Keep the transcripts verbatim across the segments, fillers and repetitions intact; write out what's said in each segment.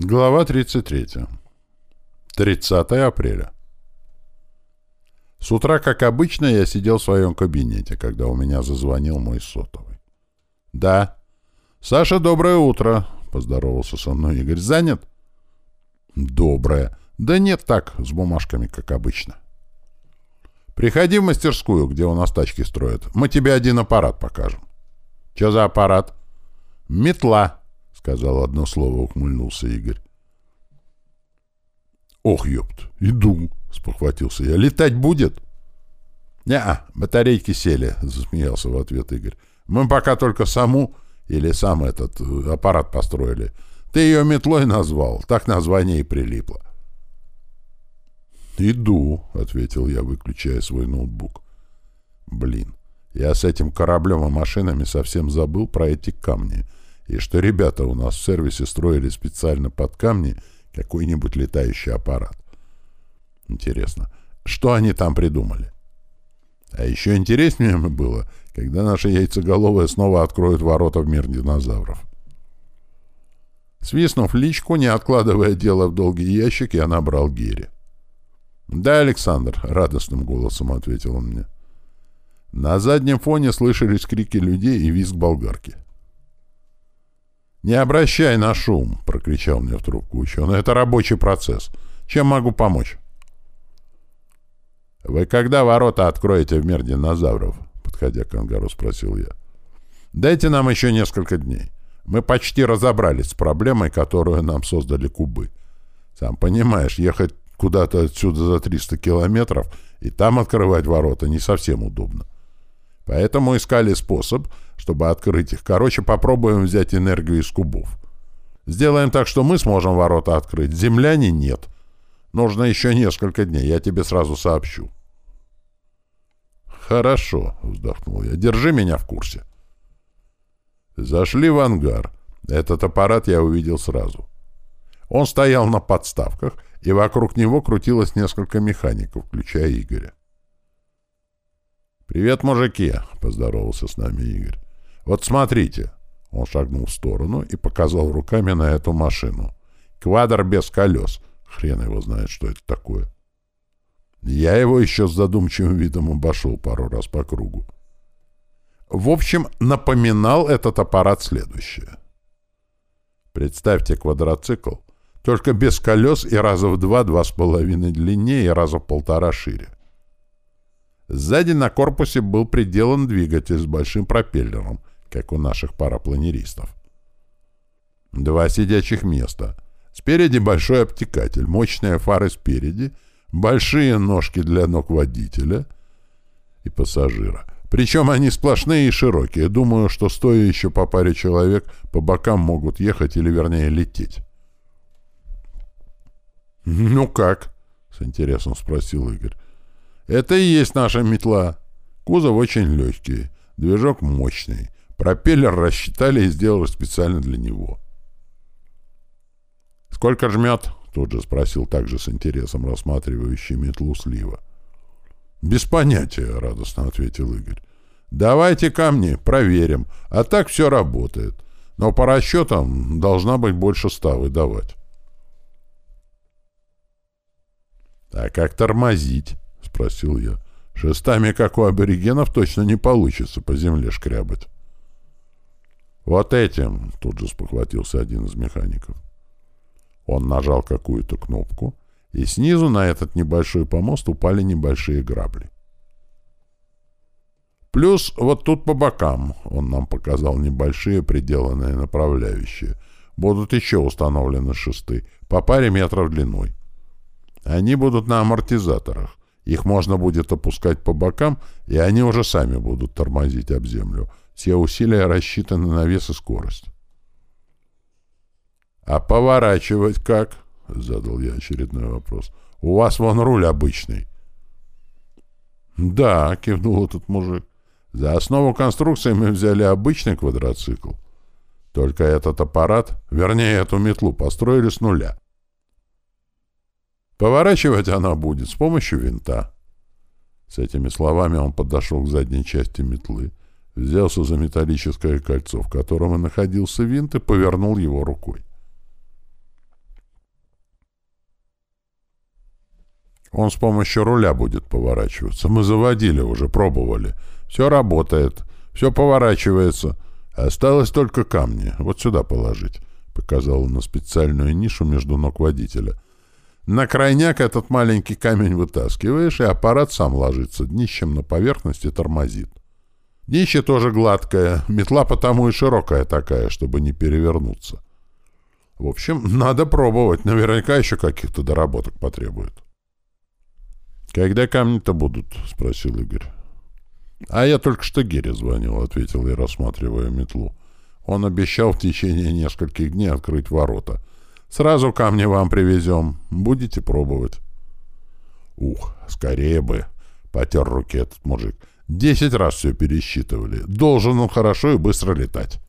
Глава тридцать третья. тридцатое апреля. С утра, как обычно, я сидел в своем кабинете, когда у меня зазвонил мой сотовый. «Да». «Саша, доброе утро», — поздоровался со мной Игорь. «Занят?» «Доброе. Да нет, так, с бумажками, как обычно». «Приходи в мастерскую, где у нас тачки строят. Мы тебе один аппарат покажем». «Че за аппарат?» «Метла», — сказал одно слово, ухмыльнулся Игорь. «Ох, ёпт, иду», — спохватился я. «Летать будет?» «Не-а, батарейки сели», — засмеялся в ответ Игорь. «Мы пока только саму или сам этот э, аппарат построили. Ты ее метлой назвал, так название и прилипло». «Иду», — ответил я, выключая свой ноутбук. «Блин, я с этим кораблем и машинами совсем забыл про эти камни, и что ребята у нас в сервисе строили специально под камни какой-нибудь летающий аппарат. Интересно, что они там придумали? А еще интереснее было, когда наши яйцеголовые снова откроют ворота в мир динозавров». Свистнув личку, не откладывая дело в долгий ящик, я набрал Гере. «Да, Александр», — радостным голосом ответил он мне. На заднем фоне слышались крики людей и визг болгарки. «Не обращай на шум», — прокричал мне в трубку ученый. «Это рабочий процесс. Чем могу помочь?» «Вы когда ворота откроете в мир динозавров?» — подходя к ангару, спросил я. «Дайте нам еще несколько дней. Мы почти разобрались с проблемой, которую нам создали кубы. Сам понимаешь, ехать куда-то отсюда за триста километров и там открывать ворота не совсем удобно. Поэтому искали способ, чтобы открыть их. Короче, попробуем взять энергию из кубов. Сделаем так, что мы сможем ворота открыть. Земляне нет. Нужно еще несколько дней, я тебе сразу сообщу». «Хорошо», — вздохнул я. «Держи меня в курсе». Зашли в ангар. Этот аппарат я увидел сразу. Он стоял на подставках, и вокруг него крутилось несколько механиков, включая Игоря. «Привет, мужики!» — поздоровался с нами Игорь. «Вот смотрите!» — он шагнул в сторону и показал руками на эту машину. «Квадр без колес. Хрен его знает, что это такое». Я его еще с задумчивым видом обошел пару раз по кругу. В общем, напоминал этот аппарат следующее. Представьте квадроцикл, только без колес и раза в два, два с половиной длиннее и раза в полтора шире. Сзади на корпусе был приделан двигатель с большим пропеллером, как у наших парапланеристов. Два сидячих места. Спереди большой обтекатель, мощные фары спереди, большие ножки для ног водителя и пассажира. Причем они сплошные и широкие. Думаю, что стоя еще по паре человек, по бокам могут ехать или, вернее, лететь. «Ну как?» — с интересом спросил Игорь. «Это и есть наша метла. Кузов очень легкий, движок мощный. Пропеллер рассчитали и сделали специально для него». «Сколько жмет?» — тут же спросил также с интересом рассматривающий метлу Слива. «Без понятия», — радостно ответил Игорь. «Давайте камни, проверим. А так все работает. Но по расчетам должна быть больше ста выдавать». «А как тормозить?» — спросил я. «Шестами, как у аборигенов, точно не получится по земле шкрябать». «Вот этим», — тут же спохватился один из механиков. Он нажал какую-то кнопку, и снизу на этот небольшой помост упали небольшие грабли. «Плюс вот тут по бокам», — он нам показал небольшие приделанные направляющие, будут еще установлены шесты, по паре метров длиной. Они будут на амортизаторах. Их можно будет опускать по бокам, и они уже сами будут тормозить об землю. Все усилия рассчитаны на вес и скорость. «А поворачивать как?» — задал я очередной вопрос. «У вас вон руль обычный». «Да», — кивнул этот мужик. «За основу конструкции мы взяли обычный квадроцикл. Только этот аппарат, вернее, эту метлу, построили с нуля. Поворачивать она будет с помощью винта». С этими словами он подошел к задней части метлы, взялся за металлическое кольцо, в котором и находился винт, и повернул его рукой. Он с помощью руля будет поворачиваться. Мы заводили уже, пробовали. Все работает, все поворачивается. Осталось только камни. Вот сюда положить. Показал он на специальную нишу между ног водителя. На крайняк этот маленький камень вытаскиваешь, и аппарат сам ложится днищем на поверхности, тормозит. Днище тоже гладкое, метла потому и широкая такая, чтобы не перевернуться. В общем, надо пробовать, наверняка еще каких-то доработок потребует. «Когда камни-то будут?» — спросил Игорь. «А я только что Гере звонил», — ответил я, рассматривая метлу. «Он обещал в течение нескольких дней открыть ворота. Сразу камни вам привезем. Будете пробовать». «Ух, скорее бы!» — потер руки этот мужик. «Десять раз все пересчитывали. Должен он хорошо и быстро летать».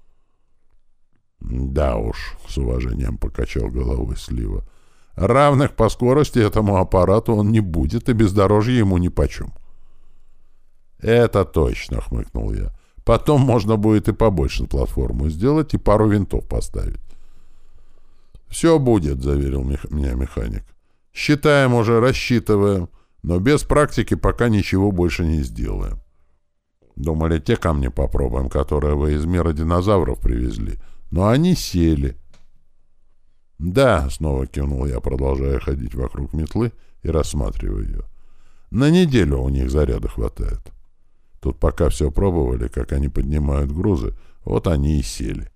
«Да уж», — с уважением покачал головой Слива. «Равных по скорости этому аппарату он не будет, и бездорожье ему нипочем». «Это точно», — хмыкнул я. «Потом можно будет и побольше платформу сделать, и пару винтов поставить». «Все будет», — заверил мех... меня механик. «Считаем уже, рассчитываем, но без практики пока ничего больше не сделаем. Думали, те камни попробуем, которые вы из мира динозавров привезли, но они сели». «Да», — снова кивнул я, продолжая ходить вокруг метлы и рассматривая ее. «На неделю у них заряда хватает. Тут пока все пробовали, как они поднимают грузы, вот они и сели».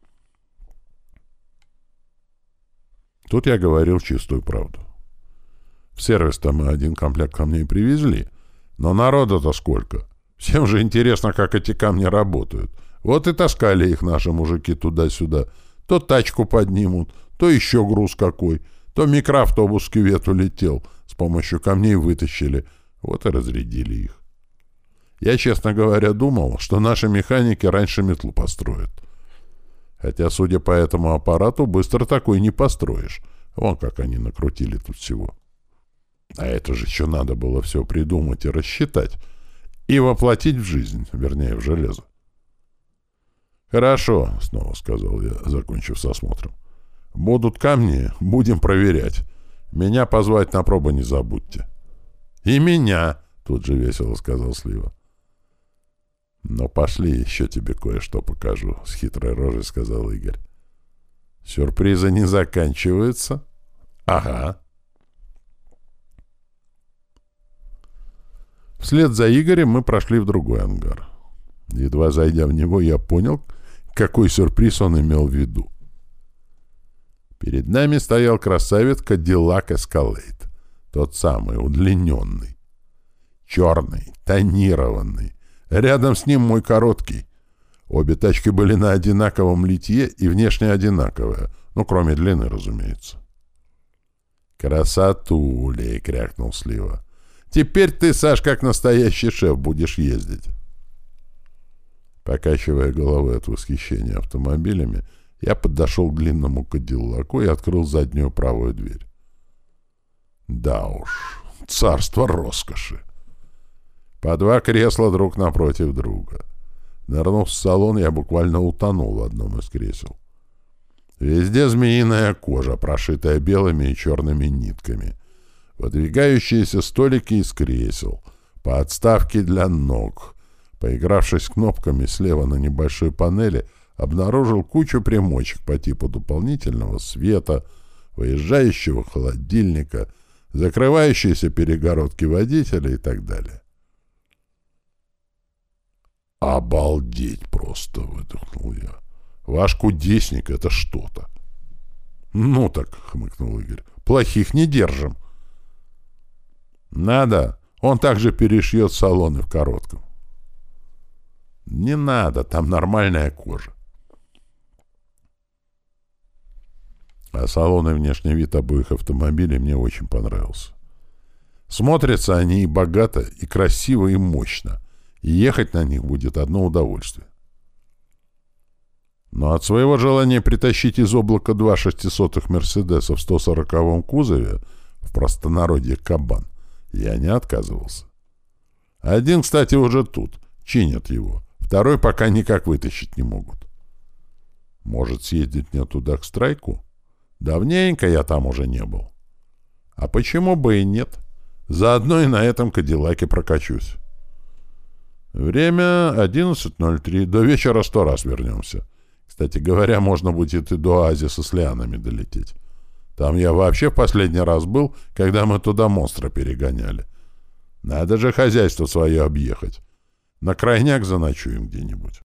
Тут я говорил чистую правду. В сервис-то мы один комплект камней привезли, но народу-то сколько. Всем же интересно, как эти камни работают. Вот и таскали их наши мужики туда-сюда. То тачку поднимут, то еще груз какой, то микроавтобус к кювету летел, с помощью камней вытащили, вот и разрядили их. Я, честно говоря, думал, что наши механики раньше метлу построят. Хотя, судя по этому аппарату, быстро такой не построишь. Вон как они накрутили тут всего. А это же еще надо было все придумать и рассчитать. И воплотить в жизнь, вернее, в железо. «Хорошо», — снова сказал я, закончив с осмотром. «Будут камни, будем проверять. Меня позвать на пробу не забудьте». «И меня», — тут же весело сказал Слива. «Ну, пошли, еще тебе кое-что покажу», — с хитрой рожей сказал Игорь. «Сюрпризы не заканчиваются?» «Ага». Вслед за Игорем мы прошли в другой ангар. Едва зайдя в него, я понял, какой сюрприз он имел в виду. Перед нами стоял красавец Cadillac Escalade, тот самый, удлиненный, черный, тонированный. Рядом с ним мой короткий. Обе тачки были на одинаковом литье и внешне одинаковые, ну, кроме длины, разумеется. «Красотулей!» — крякнул Слива. «Теперь ты, Саш, как настоящий шеф будешь ездить». Покачивая головой от восхищения автомобилями, я подошел к длинному кадиллаку и открыл заднюю правую дверь. Да уж, царство роскоши. По два кресла друг напротив друга. Нырнув в салон, я буквально утонул в одном из кресел. Везде змеиная кожа, прошитая белыми и черными нитками. Выдвигающиеся столики из кресел, подставки для ног. Поигравшись кнопками слева на небольшой панели, обнаружил кучу примочек по типу дополнительного света, выезжающего холодильника, закрывающейся перегородки водителя и так далее. «Обалдеть просто!» — выдохнул я. «Ваш кудесник — это что-то!» «Ну так», — хмыкнул Игорь, — «плохих не держим». «Надо, он также перешьет салоны в коротком». «Не надо, там нормальная кожа». А салон и внешний вид обоих автомобилей мне очень понравился. Смотрятся они и богато, и красиво, и мощно, и ехать на них будет одно удовольствие. Но от своего желания притащить из облака два шестисотых «Мерседеса» в сто сороковом кузове, в простонародье «Кабан», я не отказывался. Один, кстати, уже тут, чинят его. Второй пока никак вытащить не могут. Может, съездить мне туда к Страйку? Давненько я там уже не был. А почему бы и нет? Заодно и на этом Кадиллаке прокачусь. Время одиннадцать ноль три. До вечера сто раз вернемся. Кстати говоря, можно будет и до оазиса с лианами долететь. Там я вообще в последний раз был, когда мы туда монстра перегоняли. Надо же хозяйство свое объехать. На крайняк заночуем где-нибудь.